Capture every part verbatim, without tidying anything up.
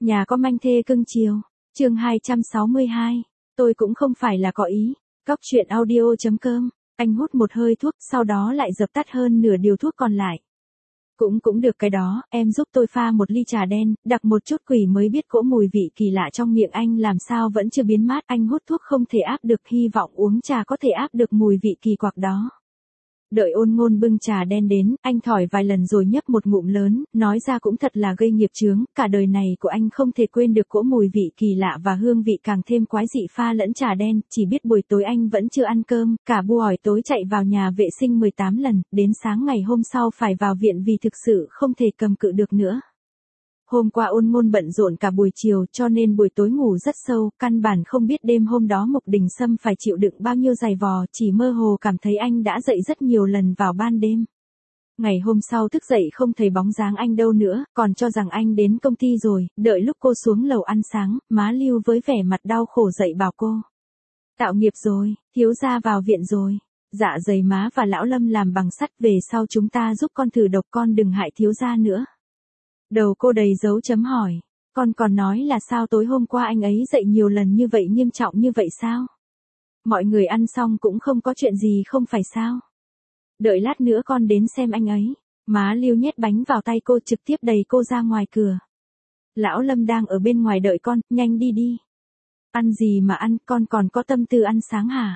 Nhà có manh thê cưng chiều. Chương hai trăm sáu mươi hai. Tôi cũng không phải là có ý. Góc truyện audio.com. Anh hút một hơi thuốc, sau đó lại dập tắt hơn nửa điều thuốc còn lại. Cũng cũng được cái đó, em giúp tôi pha một ly trà đen, đặc một chút quỷ mới biết cỗ mùi vị kỳ lạ trong miệng anh làm sao vẫn chưa biến mát. Anh hút thuốc không thể áp được, hy vọng uống trà có thể áp được mùi vị kỳ quặc đó. Đợi Ôn Ngôn bưng trà đen đến, anh thỏi vài lần rồi nhấp một ngụm lớn, nói ra cũng thật là gây nghiệp chướng, cả đời này của anh không thể quên được cỗ mùi vị kỳ lạ và hương vị càng thêm quái dị pha lẫn trà đen, chỉ biết buổi tối anh vẫn chưa ăn cơm, cả buổi tối chạy vào nhà vệ sinh mười tám lần, đến sáng ngày hôm sau phải vào viện vì thực sự không thể cầm cự được nữa. Hôm qua Ôn Ngôn bận rộn cả buổi chiều cho nên buổi tối ngủ rất sâu, căn bản không biết đêm hôm đó Mục Đình Sâm phải chịu đựng bao nhiêu giày vò, chỉ mơ hồ cảm thấy anh đã dậy rất nhiều lần vào ban đêm. Ngày hôm sau thức dậy không thấy bóng dáng anh đâu nữa, còn cho rằng anh đến công ty rồi, đợi lúc cô xuống lầu ăn sáng, má Lưu với vẻ mặt đau khổ dậy bảo cô. Tạo nghiệp rồi, thiếu gia vào viện rồi. Dạ dày má và lão Lâm làm bằng sắt, về sau chúng ta giúp con thử độc, con đừng hại thiếu gia nữa. Đầu cô đầy dấu chấm hỏi, con còn nói là sao tối hôm qua anh ấy dậy nhiều lần như vậy, nghiêm trọng như vậy sao? Mọi người ăn xong cũng không có chuyện gì không phải sao? Đợi lát nữa con đến xem anh ấy. Má Lưu nhét bánh vào tay cô trực tiếp đẩy cô ra ngoài cửa. Lão Lâm đang ở bên ngoài đợi con, nhanh đi đi. Ăn gì mà ăn, con còn có tâm tư ăn sáng hả?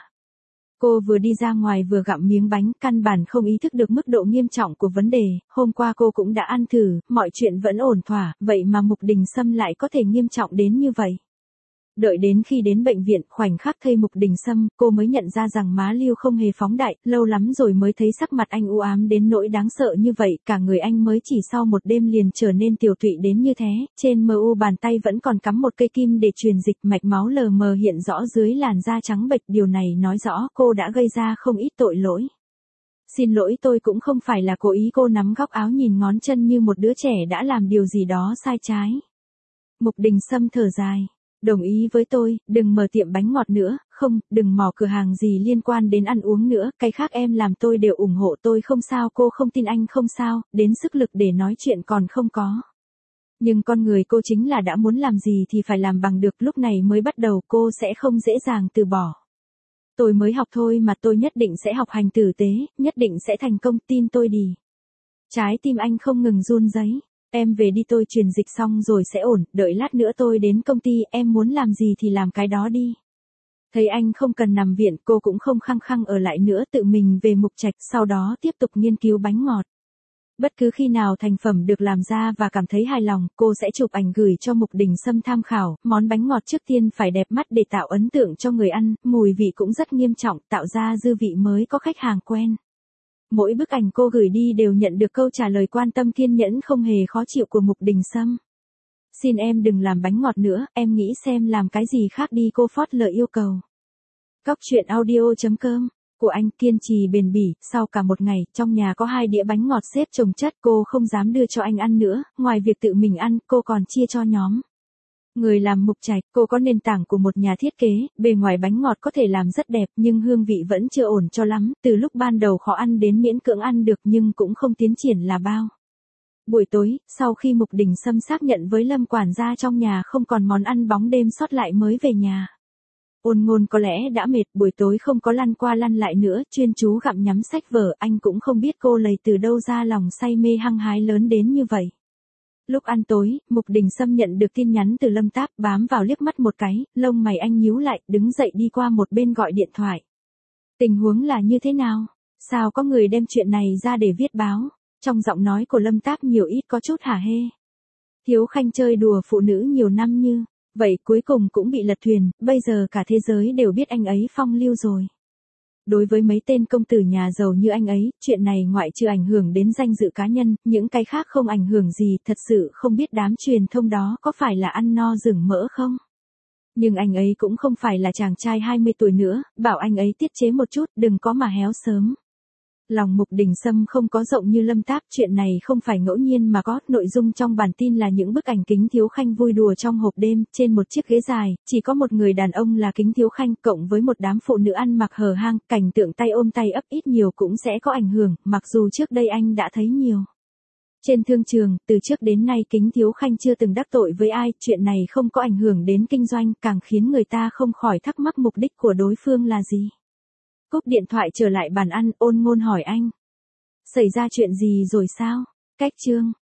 Cô vừa đi ra ngoài vừa gặm miếng bánh, căn bản không ý thức được mức độ nghiêm trọng của vấn đề, hôm qua cô cũng đã ăn thử, mọi chuyện vẫn ổn thỏa, vậy mà Mục Đình Sâm lại có thể nghiêm trọng đến như vậy. Đợi đến khi đến bệnh viện, khoảnh khắc thấy Mục Đình Sâm, cô mới nhận ra rằng má Lưu không hề phóng đại, lâu lắm rồi mới thấy sắc mặt anh u ám đến nỗi đáng sợ như vậy, cả người anh mới chỉ sau một đêm liền trở nên tiều tụy đến như thế, trên mờ u bàn tay vẫn còn cắm một cây kim để truyền dịch, mạch máu lờ mờ hiện rõ dưới làn da trắng bệch, điều này nói rõ cô đã gây ra không ít tội lỗi. Xin lỗi, tôi cũng không phải là cố ý. Cô nắm góc áo nhìn ngón chân như một đứa trẻ đã làm điều gì đó sai trái. Mục Đình Sâm thở dài. Đồng ý với tôi, đừng mở tiệm bánh ngọt nữa, không, đừng mò cửa hàng gì liên quan đến ăn uống nữa, cái khác em làm tôi đều ủng hộ, tôi không sao. Cô không tin anh không sao, đến sức lực để nói chuyện còn không có. Nhưng con người cô chính là đã muốn làm gì thì phải làm bằng được, lúc này mới bắt đầu cô sẽ không dễ dàng từ bỏ. Tôi mới học thôi mà, tôi nhất định sẽ học hành tử tế, nhất định sẽ thành công, tin tôi đi. Trái tim anh không ngừng run rẩy. Em về đi, tôi truyền dịch xong rồi sẽ ổn, đợi lát nữa tôi đến công ty, em muốn làm gì thì làm cái đó đi. Thấy anh không cần nằm viện, cô cũng không khăng khăng ở lại nữa, tự mình về Mục Trạch, sau đó tiếp tục nghiên cứu bánh ngọt. Bất cứ khi nào thành phẩm được làm ra và cảm thấy hài lòng, cô sẽ chụp ảnh gửi cho Mục Đình Sâm tham khảo. Món bánh ngọt trước tiên phải đẹp mắt để tạo ấn tượng cho người ăn, mùi vị cũng rất nghiêm trọng, tạo ra dư vị mới có khách hàng quen. Mỗi bức ảnh cô gửi đi đều nhận được câu trả lời quan tâm kiên nhẫn không hề khó chịu của Mục Đình Sâm. Xin em đừng làm bánh ngọt nữa, em nghĩ xem làm cái gì khác đi, cô phớt lờ yêu cầu. Góc truyện audio.com. Của anh kiên trì bền bỉ, sau cả một ngày, trong nhà có hai đĩa bánh ngọt xếp chồng chất, cô không dám đưa cho anh ăn nữa, ngoài việc tự mình ăn, cô còn chia cho nhóm. Người làm Mục Trạch, cô có nền tảng của một nhà thiết kế, bề ngoài bánh ngọt có thể làm rất đẹp nhưng hương vị vẫn chưa ổn cho lắm, từ lúc ban đầu khó ăn đến miễn cưỡng ăn được nhưng cũng không tiến triển là bao. Buổi tối, sau khi Mục Đình Sâm xác nhận với Lâm quản gia trong nhà không còn món ăn bóng đêm sót lại mới về nhà. Ôn Ngôn có lẽ đã mệt, buổi tối không có lăn qua lăn lại nữa, chuyên chú gặm nhắm sách vở, anh cũng không biết cô lấy từ đâu ra lòng say mê hăng hái lớn đến như vậy. Lúc ăn tối, Mục Đình Sâm nhận được tin nhắn từ Lâm Táp, bám vào liếc mắt một cái, lông mày anh nhíu lại, đứng dậy đi qua một bên gọi điện thoại. Tình huống là như thế nào? Sao có người đem chuyện này ra để viết báo? Trong giọng nói của Lâm Táp nhiều ít có chút hả hê. Thiếu Khanh chơi đùa phụ nữ nhiều năm như vậy cuối cùng cũng bị lật thuyền, bây giờ cả thế giới đều biết anh ấy phong lưu rồi. Đối với mấy tên công tử nhà giàu như anh ấy, chuyện này ngoại trừ ảnh hưởng đến danh dự cá nhân, những cái khác không ảnh hưởng gì, thật sự không biết đám truyền thông đó có phải là ăn no rừng mỡ không? Nhưng anh ấy cũng không phải là chàng trai hai mươi tuổi nữa, bảo anh ấy tiết chế một chút, đừng có mà héo sớm. Lòng Mục Đình Sâm không có rộng như Lâm Táp, chuyện này không phải ngẫu nhiên mà có, nội dung trong bản tin là những bức ảnh Kính Thiếu Khanh vui đùa trong hộp đêm, trên một chiếc ghế dài, chỉ có một người đàn ông là Kính Thiếu Khanh, cộng với một đám phụ nữ ăn mặc hở hang, cảnh tượng tay ôm tay ấp ít nhiều cũng sẽ có ảnh hưởng, mặc dù trước đây anh đã thấy nhiều. Trên thương trường, từ trước đến nay Kính Thiếu Khanh chưa từng đắc tội với ai, chuyện này không có ảnh hưởng đến kinh doanh, càng khiến người ta không khỏi thắc mắc mục đích của đối phương là gì. Cúp điện thoại trở lại bàn ăn, Ôn Ngôn hỏi anh. Xảy ra chuyện gì rồi sao? Cách chương.